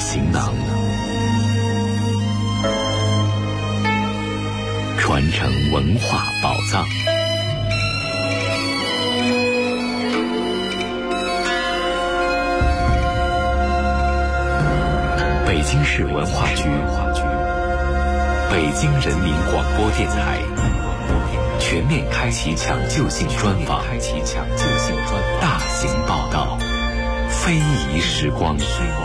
行囊，传承文化宝藏。北京市文化局、北京人民广播电台全面开启抢救性专访，大型报道，非遗时光。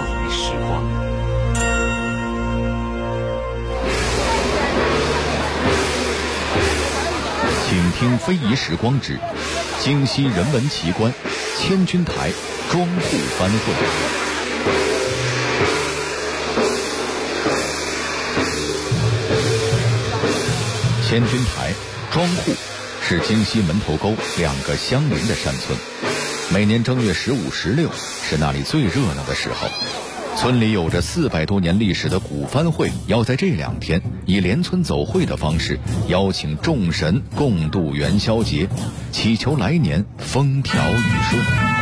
请听非遗时光之京西人文奇观千钧台庄户翻会。千钧台庄户是京西门头沟两个相邻的山村，每年正月15、16是那里最热闹的时候。村里有着400多年历史的古番会要在这2天以连村走会的方式邀请众神共度元宵节，祈求来年风调雨顺。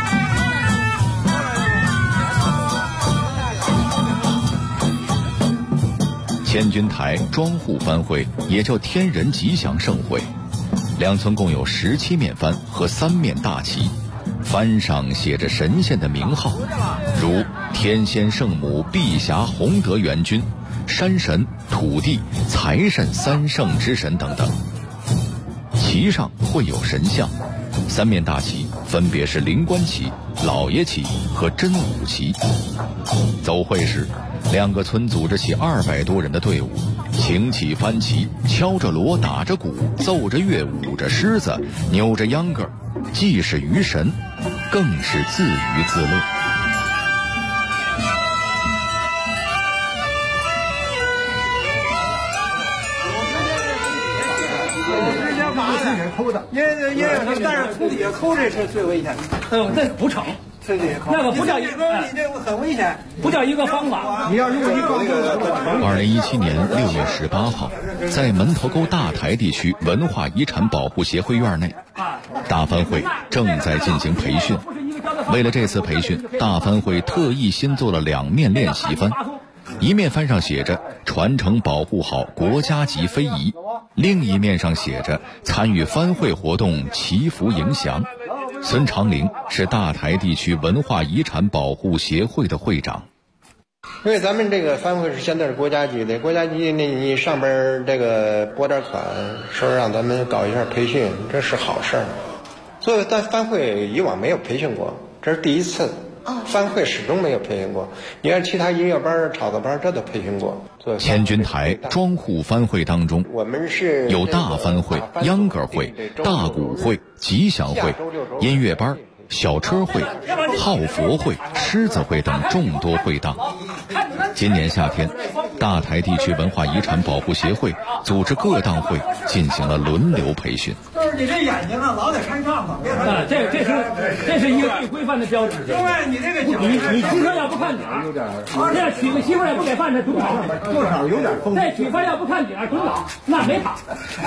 千钧台庄户番会也叫天人吉祥盛会，两村共有17面幡和3面大旗，幡上写着神仙的名号，如天仙圣母碧霞洪德元君、山神、土地、财神3圣之神等等。旗上会有神像，3面大旗分别是灵官旗、老爷旗和真武旗。走会时，2个村组织起200多人的队伍，擎起幡旗，敲着锣，打着鼓，奏着乐，舞着狮子，扭着秧歌，既是娱神，更是自娱自乐。 也但是从底下抠这是最危险的。那不成，那个不叫一个，你这很危险，不叫一个方法。你要是 2017年6月18号，在门头沟大台地区文化遗产保护协会院内，大番会正在进行培训。为了这次培训，大番会特意新做了2面练习幡，一面幡上写着传承保护好国家级非遗，另一面上写着参与番会活动祈福迎祥。孙长龄是大台地区文化遗产保护协会的会长。 因为咱们这个番会是现在是国家级的，国家级你上边这个拨点款，说让咱们搞一下培训，这是好事儿。所以咱番会以往没有培训过，这是第一次。番会始终没有培训过，你看其他音乐班、炒作班这都培训过。 千钧台庄户番会当中， 我们是有大番会、秧歌会、大鼓会、吉祥会、音乐班、小车会、好佛会、狮子会等众多会档。今年夏天，大台地区文化遗产保护协会组织各档会进行了轮流培训。 就是你这眼睛啊，老得看上头。这是一个最规范的标志。另外，你这个脚，你骑车要不看点儿，这样娶个媳妇也不给饭，这准倒。多少有点风。这娶饭要不看点儿，准倒，那没跑。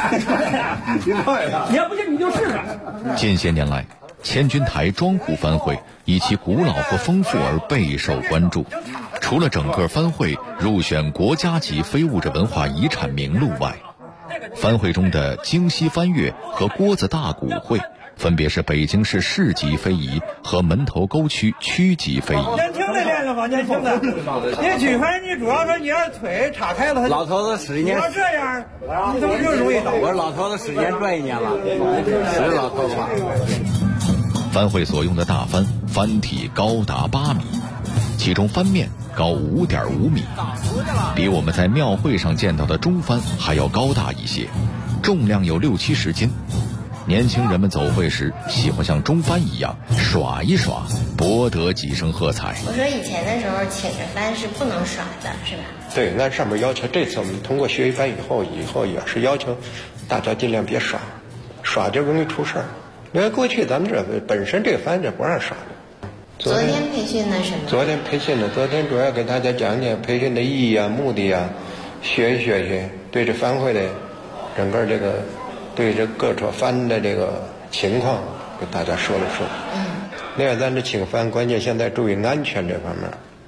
你要不信你就试试。 近些年来，千钧台庄户番会以其古老和丰富而备受关注。除了整个番会入选国家级非物质文化遗产名录外，番会中的京西番乐和郭子大鼓会分别是北京市市级非遗和门头沟区区级非遗。 年轻的练了吧，年轻的。你举番你主要说你要是腿岔开了， 老头子10年。 你要这样，你怎么就容易倒？ 我说老头子10年转1年了，是老头子。 番会所用的大幡，幡体高达8米，其中幡面高5.5米，比我们在庙会上见到的中幡还要高大一些，重量有60、70斤。年轻人们走会时喜欢像中幡一样耍一耍，博得几声喝彩。 我说以前的时候请着幡是不能耍的，是吧？ 对，按上面要求，这次我们通过学一番以后也是要求大家尽量别耍，耍就容易出事儿。因为过去咱们这本身这个幡这不让耍的。 昨天培训的什么？ 昨天培训的，昨天主要给大家讲讲培训的意义啊、目的啊，学习，对这番会的整个这个对这各处幡的这个情况给大家说了说。另外，咱这请幡关键现在注意安全这方面，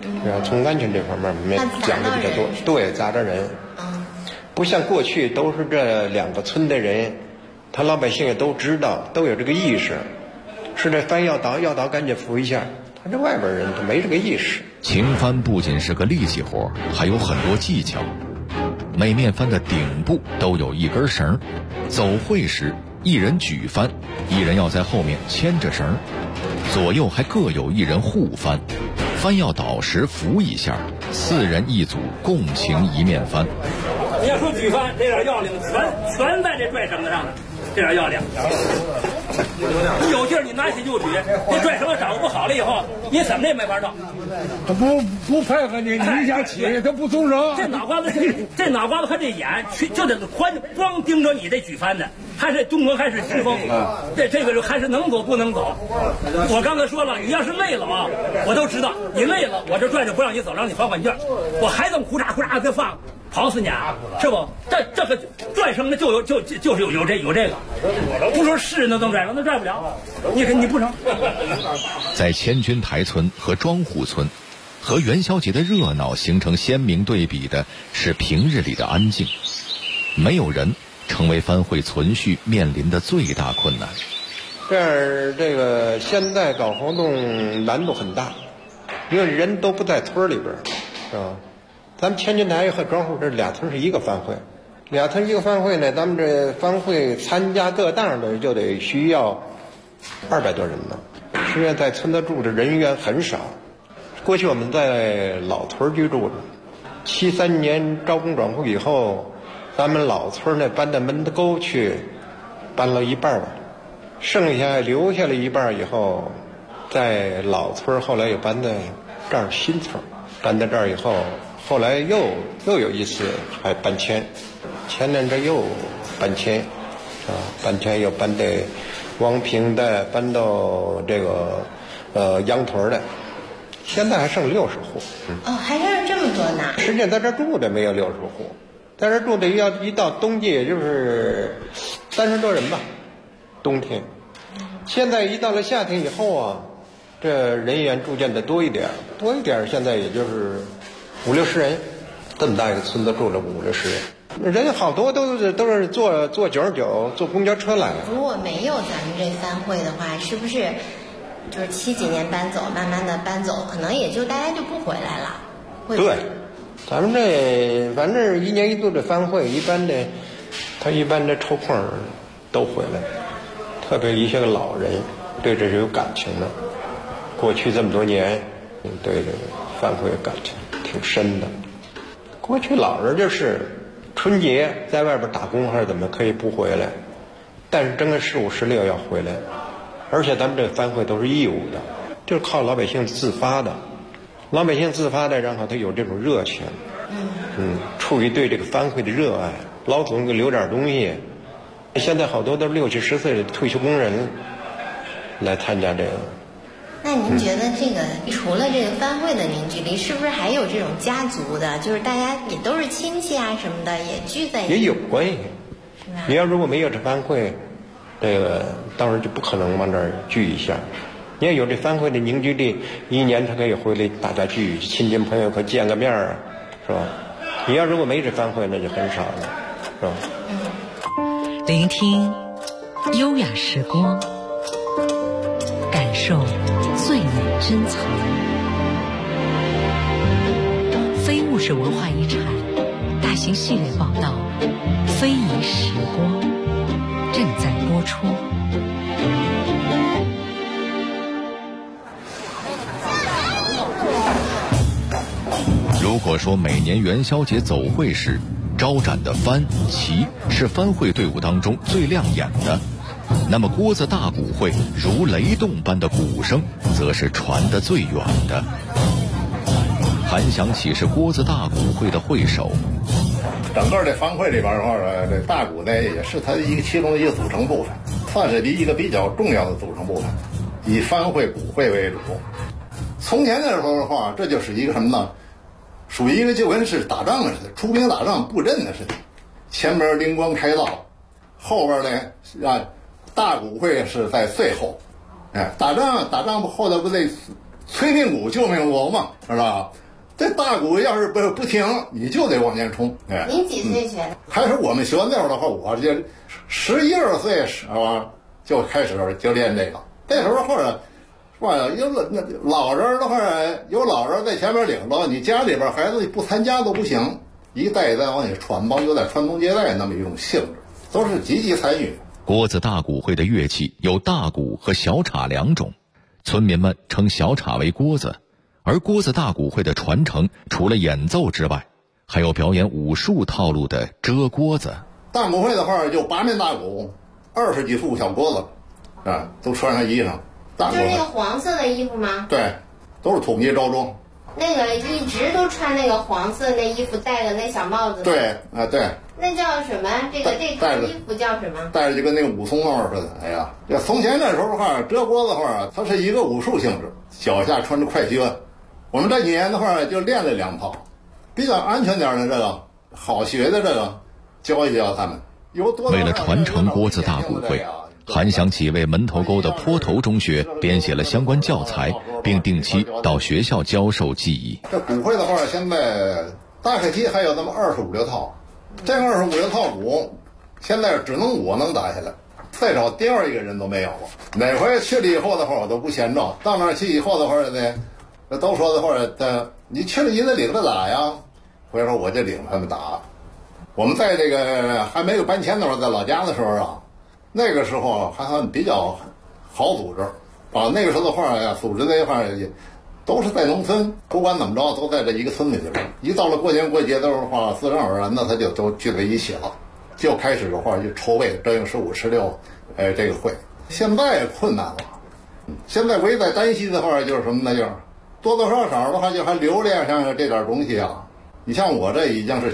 从安全这方面讲的比较多，对，砸着人。不像过去都是这2个村的人，他老百姓也都知道，都有这个意识，是这翻要倒赶紧扶一下。他这外边人他没这个意识。 擎翻不仅是个力气活，还有很多技巧。每面帆的顶部都有一根绳，走会时一人举帆，一人要在后面牵着绳，左右还各有一人护帆。帆要倒时扶一下，4人一组共擎一面帆。 你要说举帆这点要领全在这拽绳子上呢，这点要领。你有劲儿，你拿起就举，这拽绳子掌握不好了以后，你怎么也没法弄。 他不配合你，你想起他不松手。 这脑瓜子和这眼就得宽，光盯着你这举帆的，还是东风还是西风？这个还是能走不能走。我刚才说了，你要是累了啊，我都知道你累了，我这拽着不让你走，让你缓缓劲儿，我还这么呼嚓呼嚓的放。跑死你啊！是不？这个拽绳的就是有这个，不说是那能拽了，那拽不了。你不成。 在千钧台村和庄户村，和元宵节的热闹形成鲜明对比的是平日里的安静。没有人成为帆会存续面临的最大困难。 这个现在搞活动难度很大，因为人都不在村里边，是吧？咱们千钧台和庄户这2村是一个帆会，2村一个帆会呢，咱们这帆会参加各档的就得需要200多人呢。实际上在村子住的人员很少。过去我们在老村居住的，73年招工转户以后，咱们老村呢搬到门头沟去，搬了一半吧，剩下留下了一半以后，在老村后来又搬到这儿新村，搬到这儿以后。后来又有一次还搬迁，前年这又搬迁，搬迁又搬到王平的，搬到这个羊屯的，现在还剩60户。 还剩这么多呢？ 实际上在这住的没有60户，在这住的一到冬季也就是30多人吧，冬天。现在一到了夏天以后啊，这人员逐渐的多一点，现在也就是50-60人，这么大一个村子住了50-60人，人好多都是坐99坐公交车来。 如果没有咱们这帆会的话，是不是就是70几年搬走，慢慢的搬走，可能也就大家就不回来了？ 对，咱们这反正1年1度的帆会，一般的抽空都回来，特别一些个老人对这是有感情的，过去这么多年对这个帆会有感情挺深的。过去老人就是春节在外边打工还是怎么可以不回来，但是正月15、16要回来，而且咱们这帆会都是义务的，就是靠老百姓自发的，然后他有这种热情，出于对这个帆会的热爱，老总给留点东西。现在好多都是60、70岁的退休工人来参加这个。 那您觉得这个除了这个帆会的凝聚力，是不是还有这种家族的，就是大家也都是亲戚啊什么的，也聚在一起？ 也有关系， 是吧？ 你要如果没有这帆会，这个当然就不可能往这儿聚一下。你要有这帆会的凝聚力，1年他可以回来大家聚，亲戚朋友可见个面啊，是吧？你要如果没这帆会，那就很少了，是吧？ 聆听优雅时光，感受最美珍藏。非物质文化遗产大型系列报道《非遗时光》正在播出。 如果说每年元宵节走会时招展的帆旗是帆会队伍当中最亮眼的，那么锅子大鼓会如雷动般的鼓声则是传得最远的。韩响起是锅子大鼓会的会首。 整个这帆会里边的话，这大鼓呢也是它其中的一个组成部分，算是一个比较重要的组成部分，以帆会鼓会为主。从前的时候的话，这就是一个什么呢？属于一个就跟是打仗似的，出兵打仗布阵的似的，前边灵光开道，后边呢大鼓会是在最后，打仗后头不得催命鼓救命锣嘛，是吧？这大鼓要是不停，你就得往前冲。哎， 您几岁学的？ 开始我们学那会儿的话，我就11、12岁是吧，就开始就练这个。那时候或者是吧，有老人的话，有老人在前面领着，你家里边孩子不参加都不行，一代一代往里传吧，有点传宗接代那么一种性质，都是积极参与。 郭子大鼓会的乐器有大鼓和小镲2种，村民们称小镲为郭子。而郭子大鼓会的传承，除了演奏之外，还有表演武术套路的遮锅子。 大鼓会的话，就8面大鼓，20几副小锅子，啊，都穿上衣裳。 就是那个黄色的衣服吗？ 对，都是统一着装。 那个一直都穿那个黄色那衣服，戴个那小帽子。 对啊，对。 那叫什么？这套衣服叫什么？ 戴着就跟那个武松帽似的。哎呀，这从前那时候的话，遮锅子的话，它是一个武术性质，脚下穿着快靴。我们这几年的话就练了2套，比较安全点的这个，好学的这个，教一教他们。 为了传承郭子大鼓会，韩湘启为门头沟的坡头中学编写了相关教材，并定期到学校教授技艺。 这鼓会的话，现在大概其还有那么25、6套，这25、6套鼓，现在只能我能打下来，再找第二一个人都没有了。哪回去了以后的话，我都不嫌着。到那儿去以后的话呢，都说的话，你去了你得领着打呀。回头我就领他们打。我们在这个还没有搬迁的时候，在老家的时候啊，那个时候还算比较好组织啊。那个时候的话呀，组织那块也都是在农村，不管怎么着都在这一个村里去了。一到了过年过节的话，自然而然的他就都聚在一起了，就开始的话就筹备正月15、16，这个会。现在困难了，现在唯一在担心的话就是什么呢？就是多多少少的话就还留恋上这点东西啊。你像我这已经是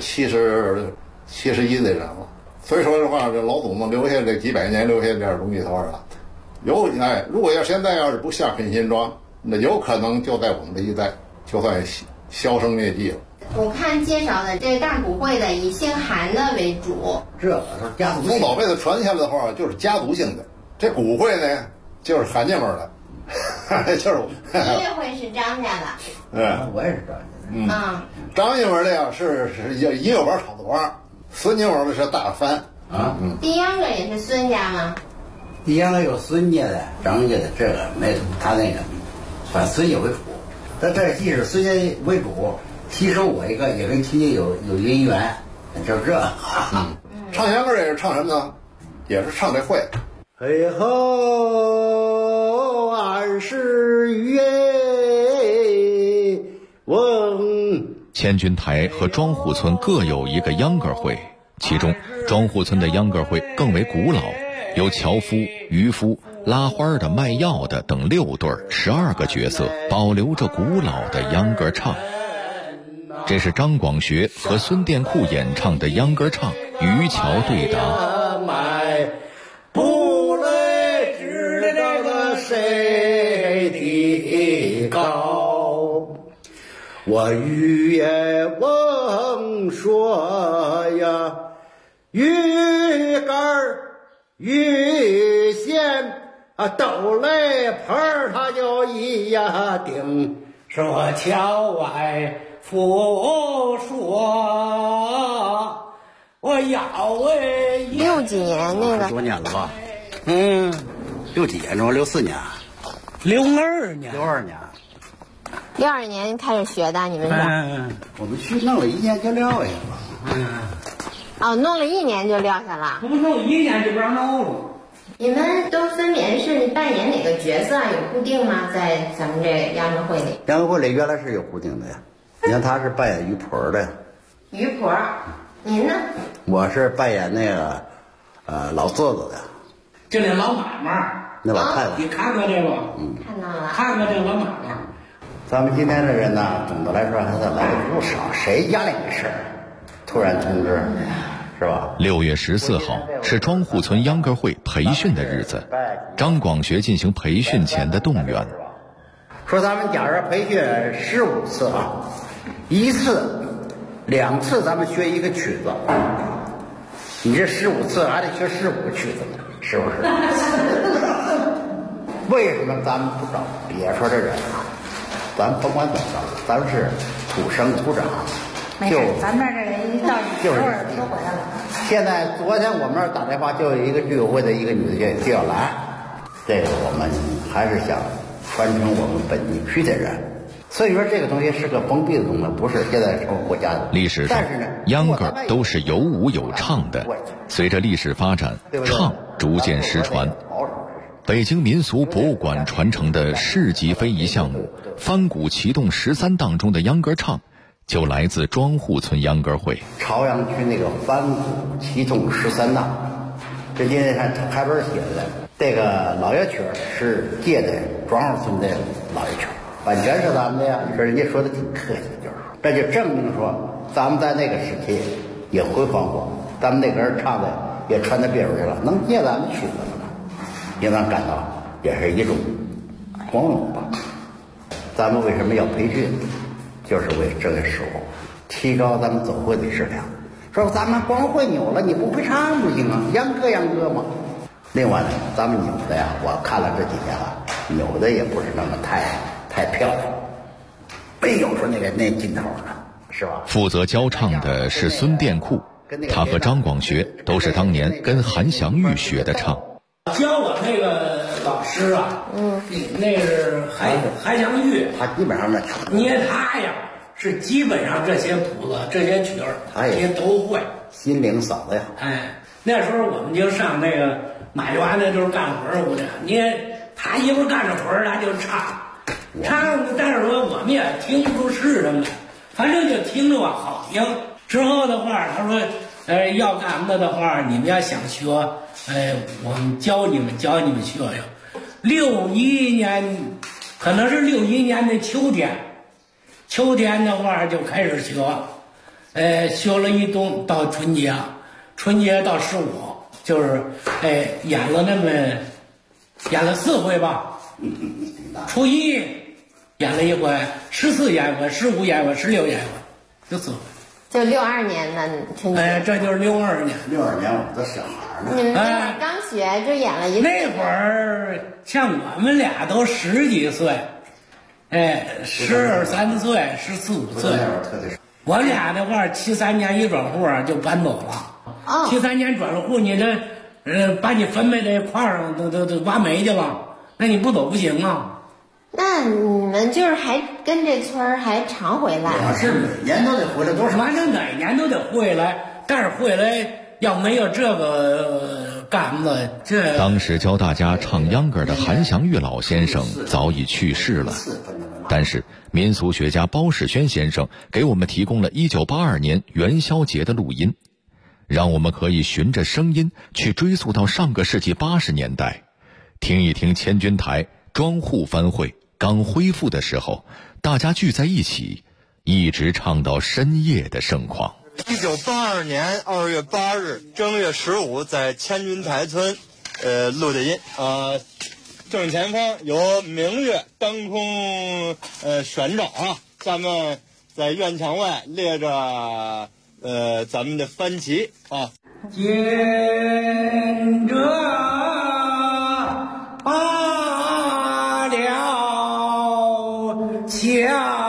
71的人了，所以说的话，这老祖宗留下这几百年留下这点东西的话啊，如果现在要是不下狠心抓，那有可能就在我们这一代就算销声灭迹了。 我看介绍的这大鼓会的以姓韩的为主， 这是家族从老辈子传下来的话，就是家族性的。这鼓会呢，就是韩家门的，就是音乐会是张家的， 我也是张家的。张家门的呀是音乐玩炒子玩，孙家门的是大翻啊。 第秧歌也是孙家吗？ 第秧歌有孙家的、张家的，这个没有，他那个反孙家为主。但这既是孙家为主，其实我一个也跟亲戚有姻缘，就是这。 唱秧歌也是唱什么呢？也是唱这会。 嘿吼，20月翁。 千钧台和庄户村各有一个秧歌会，其中庄户村的秧歌会更为古老，有樵夫、渔夫、拉花的、卖药的等6对12个角色，保留着古老的秧歌唱。这是张广学和孙殿库演唱的秧歌唱《渔樵对答》。 不来知道了谁的高，我渔翁说呀，鱼竿鱼线都来盆他就一呀顶，说桥外复说我要为 60几年那个多年了吧？60几年中64年，62年 ，62年开始学的，你们是？ 我们去弄了1年就撂下了。 弄了1年就撂下了。 不弄1年就不让弄了。 你们都分别是扮演哪个角色啊？有固定吗？在咱们这秧歌会里？ 秧歌会里原来是有固定的呀。你看他是扮演渔婆的。 渔婆，您呢？ 我是扮演那个老座子的。 就那老妈妈。 那老太太。 你看看这个。 看到了。 看看这老妈妈。 咱们今天的人呢，总的来说还算来的不少，谁家里没事突然通知，是吧 ？6月14号是庄户村秧歌会培训的日子，张广学进行培训前的动员。 说咱们假如培训15次啊，1次、2次咱们学一个曲子，你这15次还得学15个曲子呢，是不是？为什么咱们不找别说的人啊？ 咱甭管怎么着，咱们是土生土长。 没事，咱们这人一到首尔都回来了。 现在昨天我们那儿打电话，就有一个居委会的一个女的就要来，这个我们还是想传承我们本地区的人。所以说这个东西是个封闭的东西，不是现在成为国家的。 历史上，秧歌都是有舞有唱的。随着历史发展，唱逐渐失传。北京民俗博物馆传承的市级非遗项目“翻鼓启动13当”中的秧歌唱，就来自庄户村秧歌会。 朝阳区那个翻鼓启动13当，这今天看台本写的，这个老乐曲是借的庄户村的老乐曲。版权是咱们的呀，你说人家说的挺客气，就是这就证明说咱们在那个时期也辉煌过，咱们那个人唱的也传到别人去了，能借咱们曲子了，也让感到也是一种光荣吧。咱们为什么要培训？就是为这个时候提高咱们走会的质量。说咱们光会扭了，你不会唱不行啊，秧歌嘛。另外呢，咱们扭的呀，我看了这几年了，扭的也不是那么太漂亮，没有说那劲头呢，是吧？ 负责教唱的是孙殿库，他和张广学都是当年跟韩祥玉学的唱。 教我那个老师啊，那是韩祥玉， 他基本上那他呀是基本上这些谱子、这些曲儿，他也都会， 心灵嗓子呀。 那时候我们就上那个马园的，就是干活儿的，他一会儿干着活儿，他就唱，但是说我们也听不出是什么来，反正就听着好听。之后的话，他说，要干什么的话，你们要想学，我们教你们学学。61年，可能是61年的秋天的话就开始学，学了一冬到春节到15，就是演了4回吧。初1演了1回，14演1回，15演1回，16演1回，就4回。 就62年呢，春节。 这就是62年。 62年我们都小孩呢。 你们那会儿刚学就演了一次。 那会儿像我们俩都10几岁，12、13岁，14、15岁。我俩的话，73年一转户就搬走了。73年转了户，你这把你分配这块上都挖煤去了，那你不走不行啊。 那你们就是还跟这村儿还常回来？ 我是每年都得回来， 反正哪年都得回来，但是回来要没有这个杆子， 当时教大家唱秧歌的韩祥玉老先生早已去世了，但是民俗学家包世轩先生给我们提供了1982年元宵节的录音，让我们可以循着声音去追溯到上个世纪80年代，听一听千钧台庄户番会刚恢复的时候，大家聚在一起，一直唱到深夜的盛况。 1982年2月8日正月15在千钧台村录的音正前方有明月当空悬照啊，咱们在院墙外列着咱们的番旗啊， 见着罢了墙。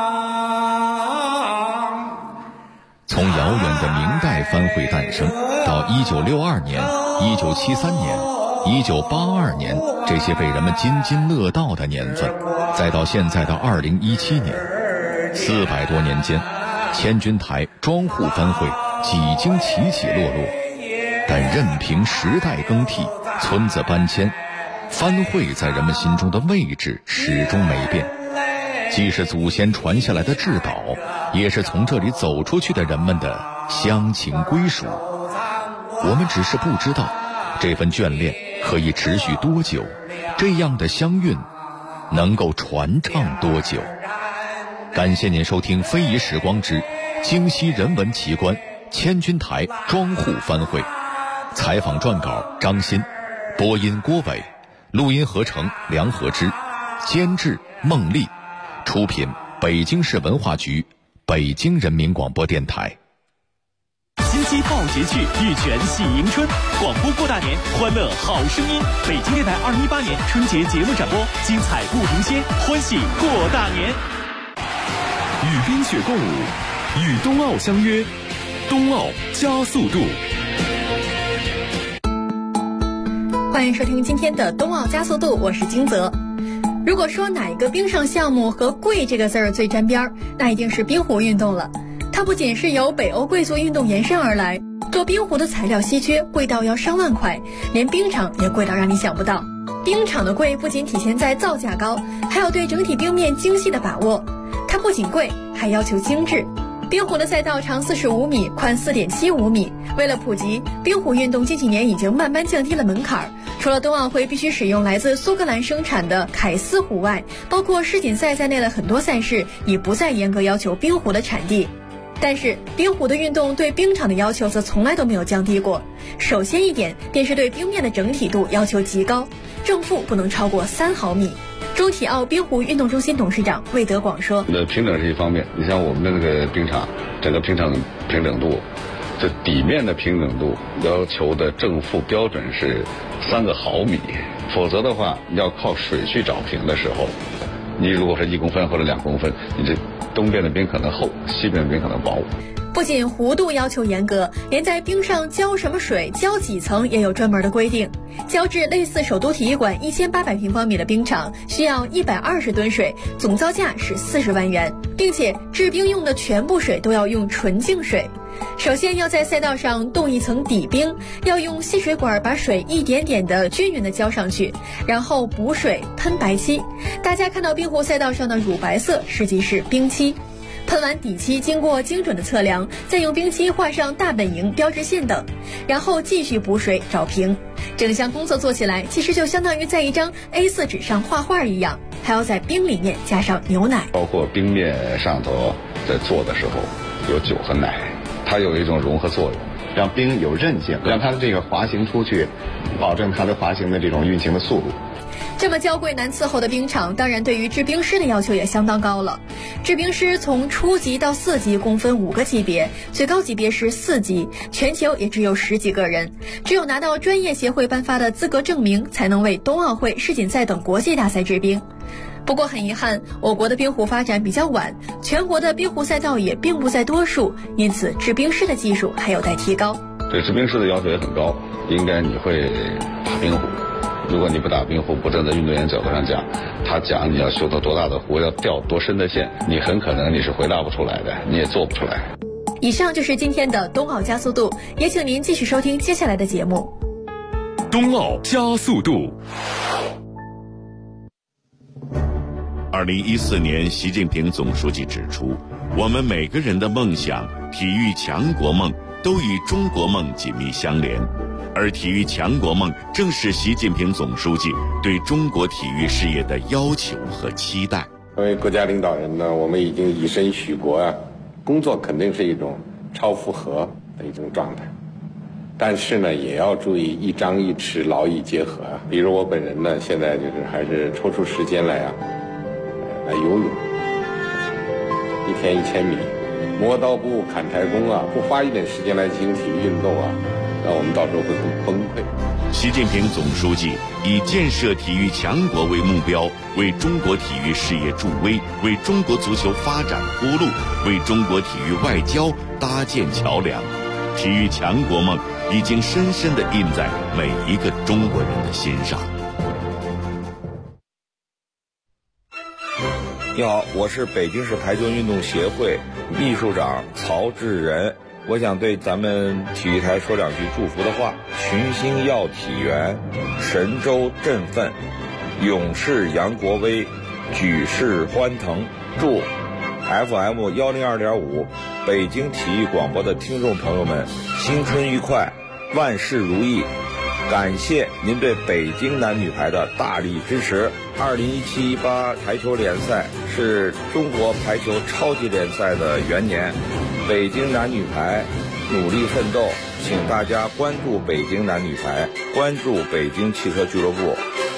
从遥远的明代番会诞生到1962年、1973年、1982年这些被人们津津乐道的年份，再到现在的2017年，400多年间，千钧台庄户番会几经起起落落，但任凭时代更替，村子搬迁，番会在人们心中的位置始终没变，既是祖先传下来的至宝，也是从这里走出去的人们的乡情归属。我们只是不知道这份眷恋可以持续多久，这样的乡韵能够传唱多久。感谢您收听《非遗时光之京西人文奇观千钧台庄户番会》，采访撰稿张鑫，播音郭伟，录音合成梁和之，监制孟丽，出品北京市文化局、北京人民广播电台。 金鸡报节趣，玉泉喜迎春，广播过大年，欢乐好声音。北京电台2018年春节节目展播，精彩不停歇，欢喜过大年。 与冰雪共舞，与冬奥相约，冬奥加速度。 欢迎收听今天的冬奥加速度，我是金泽。如果说哪一个冰上项目和贵这个字儿最沾边，那一定是冰壶运动了。它不仅是由北欧贵族运动延伸而来，做冰壶的材料稀缺，贵到要上万块，连冰场也贵到让你想不到。冰场的贵不仅体现在造价高，还有对整体冰面精细的把握。它不仅贵，还要求精致。冰壶的赛道长45米，宽4.75米。为了普及，冰壶运动近几年已经慢慢降低了门槛。除了冬奥会必须使用来自苏格兰生产的凯斯壶外，包括世锦赛在内的很多赛事已不再严格要求冰壶的产地。但是冰壶的运动对冰场的要求则从来都没有降低过。首先一点便是对冰面的整体度要求极高，正负不能超过3毫米。中体奥冰壶运动中心董事长魏德广说： 平整是一方面，你像我们的那个冰场，整个冰场平整度，这底面的平整度要求的正负标准是3个毫米，否则的话要靠水去找平的时候，你如果是1公分或者2公分，你这东边的冰可能厚，西边的冰可能薄。 不仅弧度要求严格，连在冰上浇什么水、浇几层也有专门的规定。浇制类似首都体育馆1800平方米的冰场需要120吨水，总造价是40万元，并且制冰用的全部水都要用纯净水。首先要在赛道上冻一层底冰，要用吸水管把水一点点的均匀的浇上去，然后补水喷白漆。大家看到冰壶赛道上的乳白色实际是冰漆。喷完底漆，经过精准的测量，再用冰漆画上大本营、标志线等，然后继续补水找平。整项工作做起来，其实就相当于在一张 A4 纸上画画一样，还要在冰里面加上牛奶。 包括冰面上头在做的时候，有酒和奶，它有一种融合作用， 让冰有韧性，让它的这个滑行出去，保证它的滑行的这种运行的速度。 这么娇贵难伺候的冰场，当然对于制冰师的要求也相当高了。制冰师从初级到4级共分5个级别，最高级别是4级，全球也只有10几个人。只有拿到专业协会颁发的资格证明，才能为冬奥会、世锦赛等国际大赛制冰。不过很遗憾，我国的冰壶发展比较晚，全国的冰壶赛道也并不在多数，因此制冰师的技术还有待提高。 对制冰师的要求也很高，应该你会打冰壶。如果你不打冰壶，不站在运动员角度上讲，他讲你要修到多大的壶，要吊多深的线，你很可能你是回答不出来的，你也做不出来。 以上就是今天的冬奥加速度，也请您继续收听接下来的节目。 冬奥加速度。2014年，习近平总书记指出，我们每个人的梦想、体育强国梦都与中国梦紧密相连。而体育强国梦正是习近平总书记对中国体育事业的要求和期待。 作为国家领导人呢，我们已经以身许国啊，工作肯定是一种超负荷的一种状态，但是呢，也要注意一张一弛，劳逸结合啊。比如我本人呢，现在就是还是抽出时间来来游泳，1天1000米，磨刀不误砍柴工啊，不花一点时间来进行体育运动啊，那我们到时候会很崩溃。 习近平总书记以建设体育强国为目标，为中国体育事业助威，为中国足球发展铺路，为中国体育外交搭建桥梁。体育强国梦已经深深地印在每一个中国人的心上。 你好，我是北京市排球运动协会秘书长曹志仁。我想对咱们体育台说2句祝福的话：群星耀体圆，神州振奋，勇士扬国威，举世欢腾。祝 FM 102.5北京体育广播的听众朋友们新春愉快，万事如意。感谢您对北京男女排的大力支持。2017-18排球联赛是中国排球超级联赛的元年，北京男女排努力奋斗，请大家关注北京男女排，关注北京汽车俱乐部。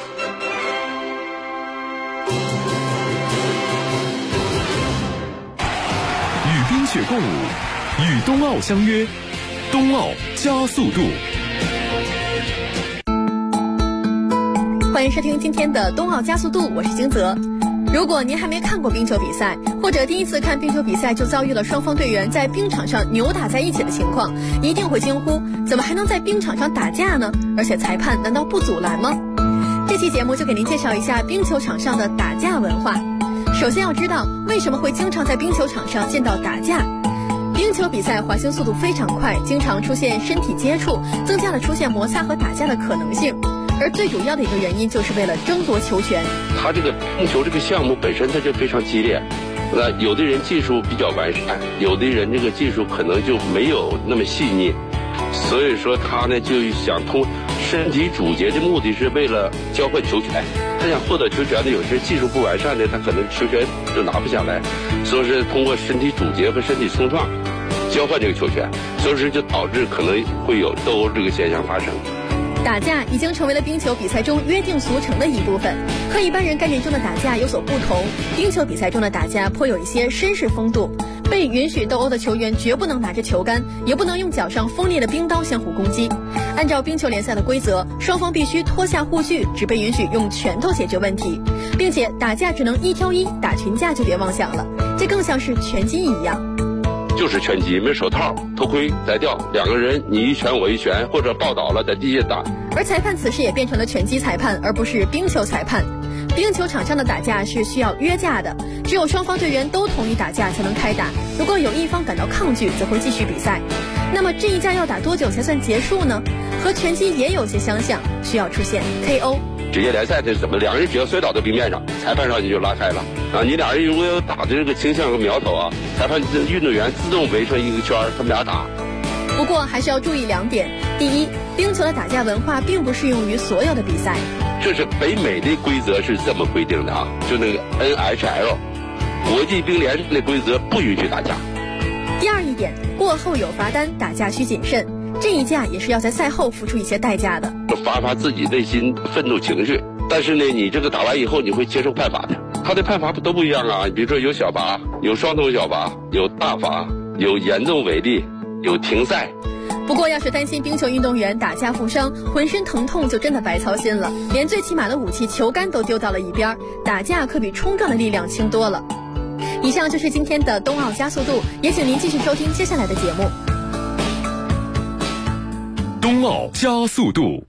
与冰雪共舞，与冬奥相约，冬奥加速度。 欢迎收听今天的冬奥加速度，我是金泽。 如果您还没看过冰球比赛，或者第一次看冰球比赛就遭遇了双方队员在冰场上扭打在一起的情况，一定会惊呼：怎么还能在冰场上打架呢？而且裁判难道不阻拦吗？这期节目就给您介绍一下冰球场上的打架文化。首先要知道为什么会经常在冰球场上见到打架。冰球比赛滑行速度非常快，经常出现身体接触，增加了出现摩擦和打架的可能性。而最主要的一个原因就是为了争夺球权。 他这个冰球这个项目本身它就非常激烈，有的人技术比较完善，有的人这个技术可能就没有那么细腻，所以说他呢就想通身体主节的目的是为了交换球权。他想获得球权的，有些技术不完善的，他可能球权就拿不下来，所以是通过身体主节和身体冲撞交换这个球权，所以说就导致可能会有斗殴这个现象发生。 打架已经成为了冰球比赛中约定俗成的一部分，和一般人概念中的打架有所不同。冰球比赛中的打架颇有一些绅士风度，被允许斗殴的球员绝不能拿着球杆，也不能用脚上锋利的冰刀相互攻击。按照冰球联赛的规则，双方必须脱下护具，只被允许用拳头解决问题，并且打架只能1挑1，打群架就别妄想了，这更像是拳击一样。 就是拳击，没手套、头盔再掉，两个人你一拳我一拳，或者抱倒了在地下打。 而裁判此时也变成了拳击裁判，而不是冰球裁判。冰球场上的打架是需要约架的，只有双方队员都同意打架才能开打，如果有一方感到抗拒，则会继续比赛。那么这一架要打多久才算结束呢？和拳击也有些相像，需要出现 KO。 职业联赛这是怎么？两人只要摔倒在冰面上，裁判上去就拉开了啊！你俩人如果有打的这个倾向和苗头啊，裁判运动员自动围成一个圈，他们俩打。 不过还是要注意2点：第一，冰球的打架文化并不适用于所有的比赛。 这是北美的规则是这么规定的啊，就那个 NHL 国际冰联的规则不允许打架。 第二一点，过后有罚单，打架需谨慎。这一架也是要在赛后付出一些代价的， 发自己内心愤怒情绪。但是呢，你这个打完以后，你会接受判罚的。他的判罚都不一样啊，比如说有小罚，有双头小罚，有大罚，有严重违例，有停赛。 不过要是担心冰球运动员打架负伤，浑身疼痛就真的白操心了，连最起码的武器球杆都丢到了一边，打架可比冲撞的力量轻多了。以上就是今天的冬奥加速度，也请您继续收听接下来的节目。 冬奥加速度。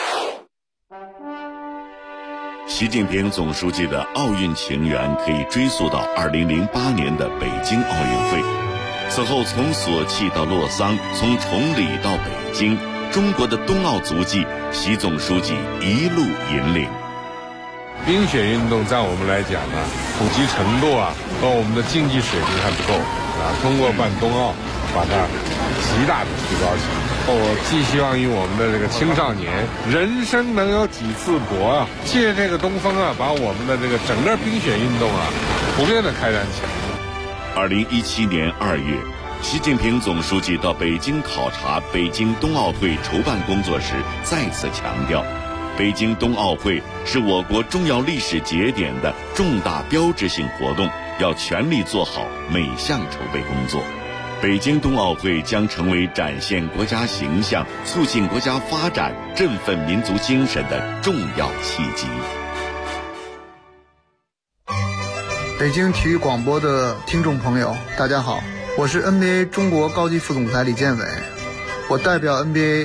习近平总书记的奥运情缘可以追溯到2008年的北京奥运会。此后从索契到洛桑，从崇礼到北京，中国的冬奥足迹，习总书记一路引领。 冰雪运动在我们来讲呢，普及程度和我们的竞技水平还不够通过办冬奥，把它极大的提高起来。我寄希望于我们的这个青少年，人生能有几次搏借这个东风把我们的这个整个冰雪运动普遍的开展起来。 2017年2月，习近平总书记到北京考察北京冬奥会筹办工作时，再次强调，北京冬奥会是我国重要历史节点的重大标志性活动，要全力做好每项筹备工作。北京冬奥会将成为展现国家形象、促进国家发展、振奋民族精神的重要契机。 北京体育广播的听众朋友，大家好，我是 NBA 中国高级副总裁李建伟，我代表 NBA